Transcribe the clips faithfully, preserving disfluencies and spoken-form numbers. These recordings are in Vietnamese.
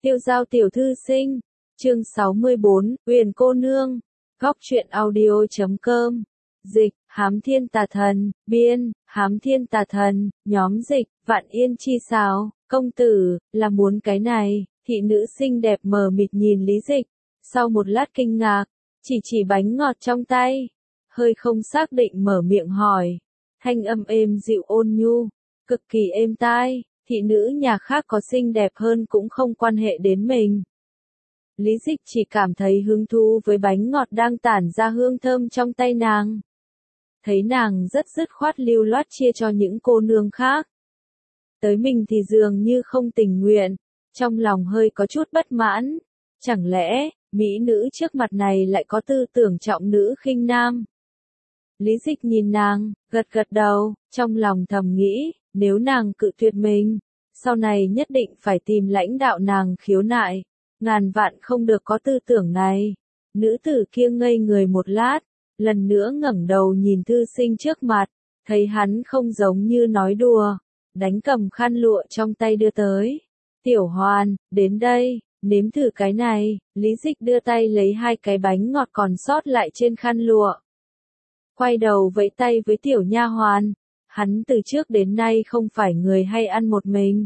Tiêu giao tiểu thư sinh, chương sáu mươi bốn, Huyền cô nương, góc truyện audio chấm com, dịch, Hám Thiên Tà Thần, biên, Hám Thiên Tà Thần, nhóm dịch, Vạn Yên Chi Sào, công tử, là muốn cái này, thị nữ xinh đẹp mờ mịt nhìn Lý Dịch, sau một lát kinh ngạc, chỉ chỉ bánh ngọt trong tay, hơi không xác định mở miệng hỏi, thanh âm êm dịu ôn nhu, cực kỳ êm tai. Thị nữ nhà khác có xinh đẹp hơn cũng không quan hệ đến mình. Lý Dịch chỉ cảm thấy hứng thú với bánh ngọt đang tản ra hương thơm trong tay nàng. Thấy nàng rất dứt khoát lưu loát chia cho những cô nương khác. Tới mình thì dường như không tình nguyện, trong lòng hơi có chút bất mãn. Chẳng lẽ, mỹ nữ trước mặt này lại có tư tưởng trọng nữ khinh nam? Lý Dịch nhìn nàng, gật gật đầu, trong lòng thầm nghĩ. Nếu nàng cự tuyệt mình, sau này nhất định phải tìm lãnh đạo nàng khiếu nại, ngàn vạn không được có tư tưởng này. Nữ tử kia ngây người một lát, lần nữa ngẩng đầu nhìn thư sinh trước mặt, thấy hắn không giống như nói đùa, đánh cầm khăn lụa trong tay đưa tới. Tiểu Hoàn, đến đây, nếm thử cái này. Lý Dịch đưa tay lấy hai cái bánh ngọt còn sót lại trên khăn lụa. Quay đầu vẫy tay với tiểu nha hoàn. Hắn từ trước đến nay không phải người hay ăn một mình.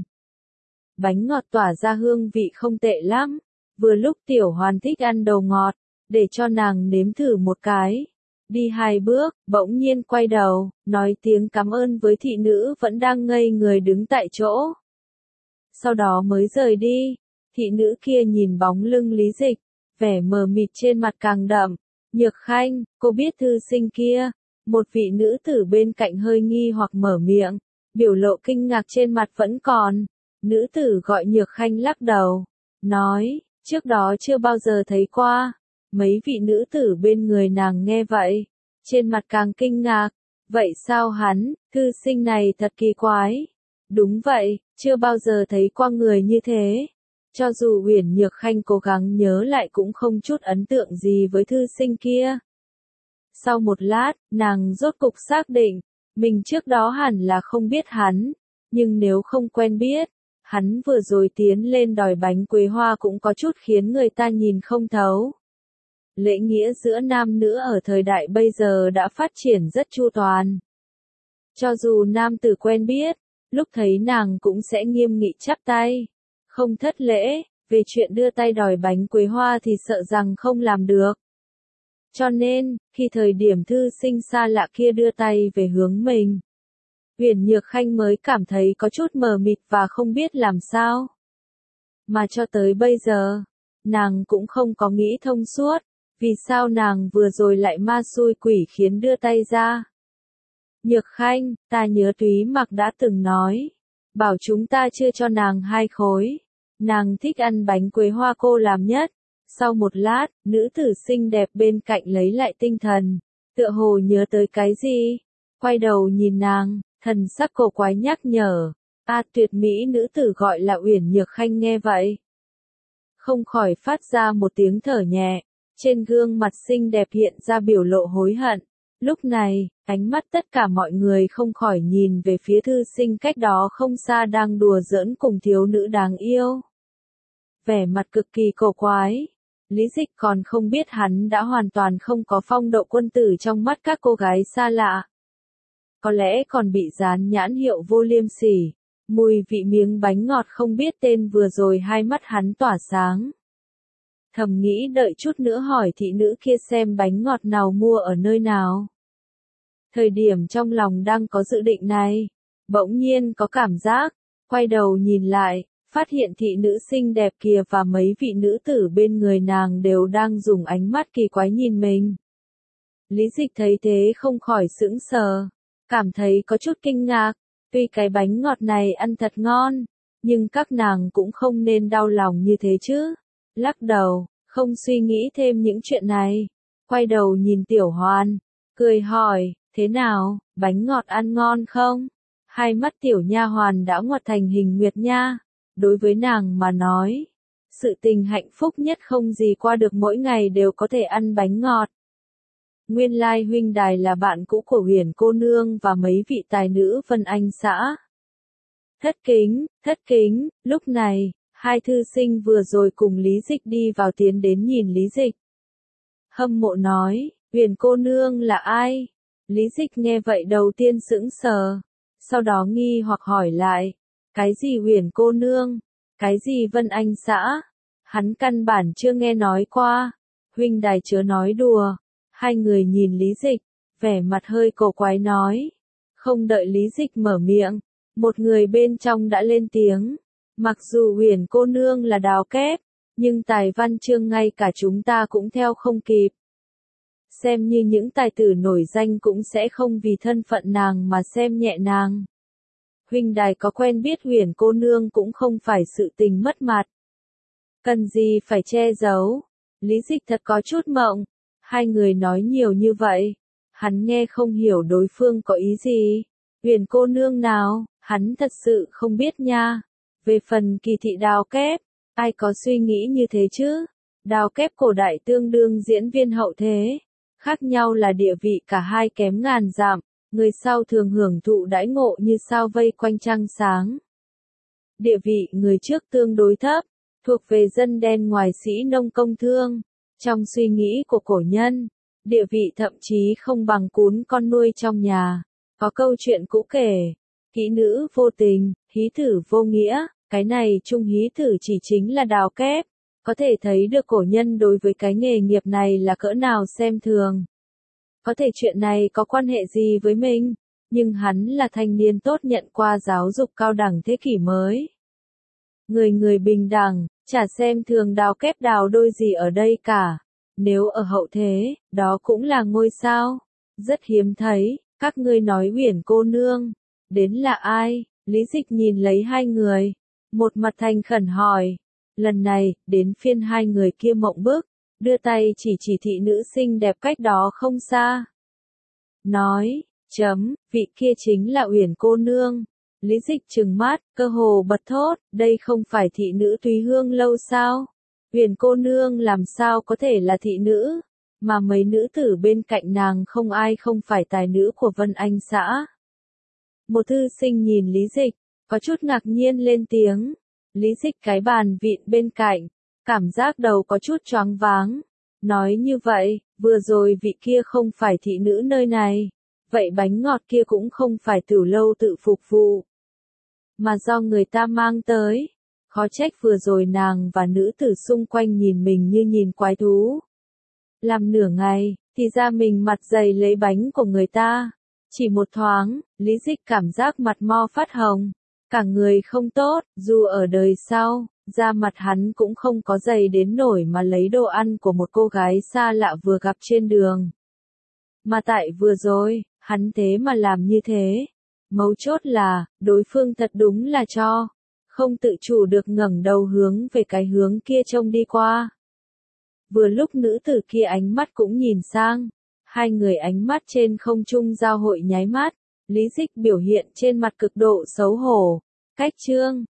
Bánh ngọt tỏa ra hương vị không tệ lắm. Vừa lúc tiểu hoàn thích ăn đồ ngọt, để cho nàng nếm thử một cái. Đi hai bước, bỗng nhiên quay đầu, nói tiếng cảm ơn với thị nữ vẫn đang ngây người đứng tại chỗ. Sau đó mới rời đi, thị nữ kia nhìn bóng lưng Lý Dịch, vẻ mờ mịt trên mặt càng đậm. Nhược Khanh, cô biết thư sinh kia. Một vị nữ tử bên cạnh hơi nghi hoặc mở miệng, biểu lộ kinh ngạc trên mặt vẫn còn. Nữ tử gọi Nhược Khanh lắc đầu, nói, trước đó chưa bao giờ thấy qua. Mấy vị nữ tử bên người nàng nghe vậy, trên mặt càng kinh ngạc, vậy sao hắn, thư sinh này thật kỳ quái. Đúng vậy, chưa bao giờ thấy qua người như thế. Cho dù Uyển Nhược Khanh cố gắng nhớ lại cũng không chút ấn tượng gì với thư sinh kia. Sau một lát, nàng rốt cục xác định, mình trước đó hẳn là không biết hắn, nhưng nếu không quen biết, hắn vừa rồi tiến lên đòi bánh quế hoa cũng có chút khiến người ta nhìn không thấu. Lễ nghĩa giữa nam nữ ở thời đại bây giờ đã phát triển rất chu toàn. Cho dù nam tử quen biết, lúc thấy nàng cũng sẽ nghiêm nghị chắp tay, không thất lễ, về chuyện đưa tay đòi bánh quế hoa thì sợ rằng không làm được. Cho nên, khi thời điểm thư sinh xa lạ kia đưa tay về hướng mình, Uyển Nhược Khanh mới cảm thấy có chút mờ mịt và không biết làm sao. Mà cho tới bây giờ, nàng cũng không có nghĩ thông suốt, vì sao nàng vừa rồi lại ma xui quỷ khiến đưa tay ra. Nhược Khanh, ta nhớ Túy Mặc đã từng nói, bảo chúng ta chưa cho nàng hai khối, nàng thích ăn bánh quế hoa cô làm nhất. Sau một lát, nữ tử xinh đẹp bên cạnh lấy lại tinh thần, tựa hồ nhớ tới cái gì, quay đầu nhìn nàng, thần sắc cổ quái nhắc nhở, a tuyệt mỹ nữ tử gọi là Uyển Nhược Khanh nghe vậy. Không khỏi phát ra một tiếng thở nhẹ, trên gương mặt xinh đẹp hiện ra biểu lộ hối hận. Lúc này, ánh mắt tất cả mọi người không khỏi nhìn về phía thư sinh cách đó không xa đang đùa giỡn cùng thiếu nữ đáng yêu. Vẻ mặt cực kỳ cổ quái. Lý Dịch còn không biết hắn đã hoàn toàn không có phong độ quân tử trong mắt các cô gái xa lạ. Có lẽ còn bị dán nhãn hiệu vô liêm sỉ, mùi vị miếng bánh ngọt không biết tên vừa rồi hai mắt hắn tỏa sáng. Thầm nghĩ đợi chút nữa hỏi thị nữ kia xem bánh ngọt nào mua ở nơi nào. Thời điểm trong lòng đang có dự định này, bỗng nhiên có cảm giác, quay đầu nhìn lại. Phát hiện thị nữ xinh đẹp kia và mấy vị nữ tử bên người nàng đều đang dùng ánh mắt kỳ quái nhìn mình. Lý Dịch thấy thế không khỏi sững sờ, cảm thấy có chút kinh ngạc, tuy cái bánh ngọt này ăn thật ngon, nhưng các nàng cũng không nên đau lòng như thế chứ. Lắc đầu, không suy nghĩ thêm những chuyện này, quay đầu nhìn Tiểu Hoàn, cười hỏi, thế nào, bánh ngọt ăn ngon không? Hai mắt Tiểu Nha Hoàn đã ngoặt thành hình nguyệt nha. Đối với nàng mà nói, sự tình hạnh phúc nhất không gì qua được mỗi ngày đều có thể ăn bánh ngọt. Nguyên lai huynh đài là bạn cũ của Huyền cô nương và mấy vị tài nữ Vân Anh xã. Thất kính, thất kính, lúc này, Hai thư sinh vừa rồi cùng Lý Dịch đi vào tiến đến nhìn Lý Dịch. Hâm mộ nói, Huyền cô nương là ai? Lý Dịch nghe vậy đầu tiên sững sờ, sau đó nghi hoặc hỏi lại, cái gì Huyền cô nương? Cái gì Vân Anh xã? Hắn căn bản chưa nghe nói qua. Huynh đài chớ nói đùa. Hai người nhìn Lý Dịch, vẻ mặt hơi cổ quái nói. Không đợi Lý Dịch mở miệng, một người bên trong đã lên tiếng. Mặc dù Huyền cô nương là đào kép, nhưng tài văn chương ngay cả chúng ta cũng theo không kịp. Xem như những tài tử nổi danh cũng sẽ không vì thân phận nàng mà xem nhẹ nàng. Huynh đài có quen biết Huyền cô nương cũng không phải sự tình mất mặt. Cần gì phải che giấu? Lý Dịch thật có chút mộng. Hai người nói nhiều như vậy, hắn nghe không hiểu đối phương có ý gì. Huyền cô nương nào, hắn thật sự không biết nha. Về phần Kỳ thị đào kép, ai có suy nghĩ như thế chứ? Đào kép cổ đại tương đương diễn viên hậu thế. Khác nhau là địa vị cả hai kém ngàn dặm, người sau thường hưởng thụ đãi ngộ như sao vây quanh trăng sáng. Địa vị người trước tương đối thấp, thuộc về dân đen ngoài sĩ nông công thương. Trong suy nghĩ của cổ nhân, địa vị thậm chí không bằng cún con nuôi trong nhà. Có câu chuyện cũ kể, hí nữ vô tình, hí thử vô nghĩa, cái này chung hí thử chỉ chính là đào kép. Có thể thấy được cổ nhân đối với cái nghề nghiệp này là cỡ nào xem thường. Có thể chuyện này có quan hệ gì với mình, nhưng hắn là thanh niên tốt nhận qua giáo dục cao đẳng thế kỷ mới. Người người bình đẳng, chả xem thường đào kép đào đôi gì ở đây cả. Nếu ở hậu thế, đó cũng là ngôi sao. Rất hiếm thấy, các ngươi nói Huyền cô nương. Đến là ai? Lý Dịch nhìn lấy hai người. Một mặt thành khẩn hỏi. Lần này, đến phiên hai người kia mộng bức, đưa tay chỉ chỉ thị nữ xinh đẹp cách đó không xa. Nói, chấm, vị kia chính là Uyển cô nương. Lý Dịch trừng mắt, cơ hồ bật thốt, đây không phải thị nữ Thúy Hương lâu sao? Uyển cô nương làm sao có thể là thị nữ, mà mấy nữ tử bên cạnh nàng không ai không phải tài nữ của Vân Anh xã. Một thư sinh nhìn Lý Dịch, có chút ngạc nhiên lên tiếng. Lý Dịch cái bàn vịn bên cạnh, cảm giác đầu có chút choáng váng. Nói như vậy, vừa rồi vị kia không phải thị nữ nơi này, vậy bánh ngọt kia cũng không phải Tử lâu tự phục vụ, mà do người ta mang tới. Khó trách vừa rồi nàng và nữ tử xung quanh nhìn mình như nhìn quái thú. Làm nửa ngày, thì ra mình mặt dày lấy bánh của người ta. Chỉ một thoáng, Lý Dịch cảm giác mặt mo phát hồng. Cả người không tốt, dù ở đời sau, da mặt hắn cũng không có dày đến nổi mà lấy đồ ăn của một cô gái xa lạ vừa gặp trên đường. Mà tại vừa rồi, hắn thế mà làm như thế. Mấu chốt là, đối phương thật đúng là cho. Không tự chủ được ngẩng đầu hướng về cái hướng kia trông đi qua. Vừa lúc nữ tử kia ánh mắt cũng nhìn sang. Hai người ánh mắt trên không trung giao hội nháy mắt. Lý Dịch biểu hiện trên mặt cực độ xấu hổ. Cách chương